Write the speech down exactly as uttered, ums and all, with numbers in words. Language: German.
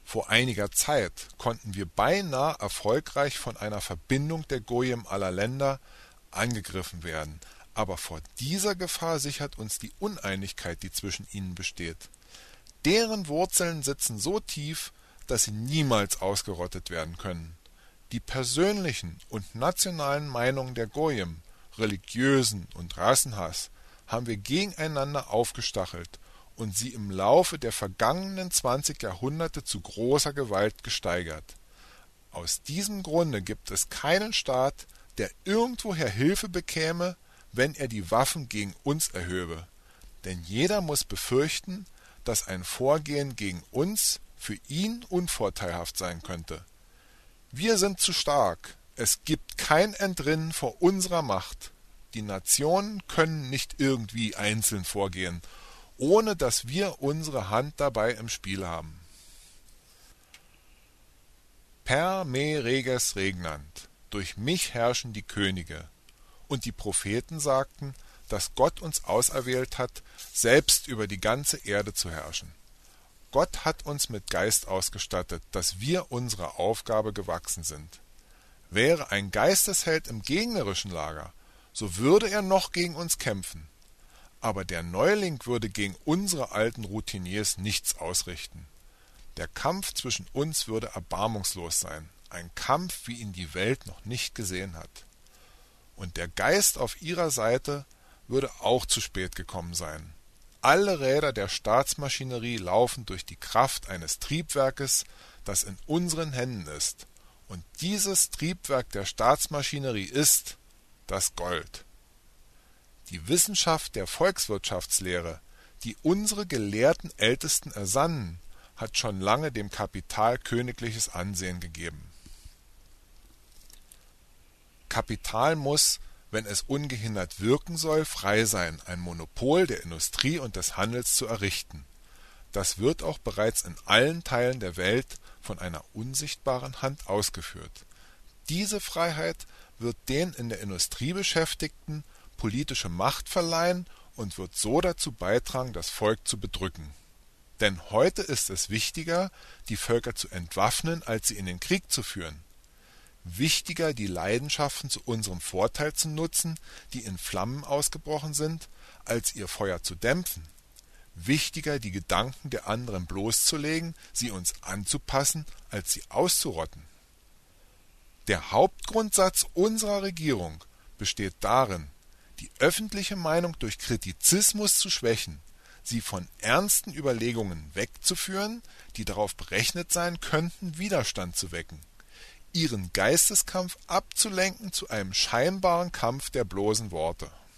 Vor einiger Zeit konnten wir beinahe erfolgreich von einer Verbindung der Goyim aller Länder angegriffen werden, aber vor dieser Gefahr sichert uns die Uneinigkeit, die zwischen ihnen besteht. Deren Wurzeln sitzen so tief, dass sie niemals ausgerottet werden können. Die persönlichen und nationalen Meinungen der Goyim, religiösen und Rassenhass, haben wir gegeneinander aufgestachelt und sie im Laufe der vergangenen zwanzig Jahrhunderte zu großer Gewalt gesteigert. Aus diesem Grunde gibt es keinen Staat, der irgendwoher Hilfe bekäme, wenn er die Waffen gegen uns erhöbe. Denn jeder muss befürchten, dass ein Vorgehen gegen uns für ihn unvorteilhaft sein könnte. Wir sind zu stark. Es gibt kein Entrinnen vor unserer Macht. Die Nationen können nicht irgendwie einzeln vorgehen, ohne dass wir unsere Hand dabei im Spiel haben. Per me reges regnant, durch mich herrschen die Könige. Und die Propheten sagten, dass Gott uns auserwählt hat, selbst über die ganze Erde zu herrschen. Gott hat uns mit Geist ausgestattet, dass wir unserer Aufgabe gewachsen sind. Wäre ein Geistesheld im gegnerischen Lager, so würde er noch gegen uns kämpfen. Aber der Neuling würde gegen unsere alten Routiniers nichts ausrichten. Der Kampf zwischen uns würde erbarmungslos sein, ein Kampf, wie ihn die Welt noch nicht gesehen hat. Und der Geist auf ihrer Seite würde auch zu spät gekommen sein. Alle Räder der Staatsmaschinerie laufen durch die Kraft eines Triebwerkes, das in unseren Händen ist. Und dieses Triebwerk der Staatsmaschinerie ist das Gold. Die Wissenschaft der Volkswirtschaftslehre, die unsere gelehrten Ältesten ersannen, hat schon lange dem Kapital königliches Ansehen gegeben. Kapital muss, wenn es ungehindert wirken soll, frei sein, ein Monopol der Industrie und des Handels zu errichten. Das wird auch bereits in allen Teilen der Welt von einer unsichtbaren Hand ausgeführt. Diese Freiheit wird den in der Industrie Beschäftigten politische Macht verleihen und wird so dazu beitragen, das Volk zu bedrücken. Denn heute ist es wichtiger, die Völker zu entwaffnen, als sie in den Krieg zu führen. Wichtiger, die Leidenschaften zu unserem Vorteil zu nutzen, die in Flammen ausgebrochen sind, als ihr Feuer zu dämpfen. Wichtiger, die Gedanken der anderen bloßzulegen, sie uns anzupassen, als sie auszurotten. Der Hauptgrundsatz unserer Regierung besteht darin, die öffentliche Meinung durch Kritizismus zu schwächen, sie von ernsten Überlegungen wegzuführen, die darauf berechnet sein könnten, Widerstand zu wecken, ihren Geisteskampf abzulenken zu einem scheinbaren Kampf der bloßen Worte.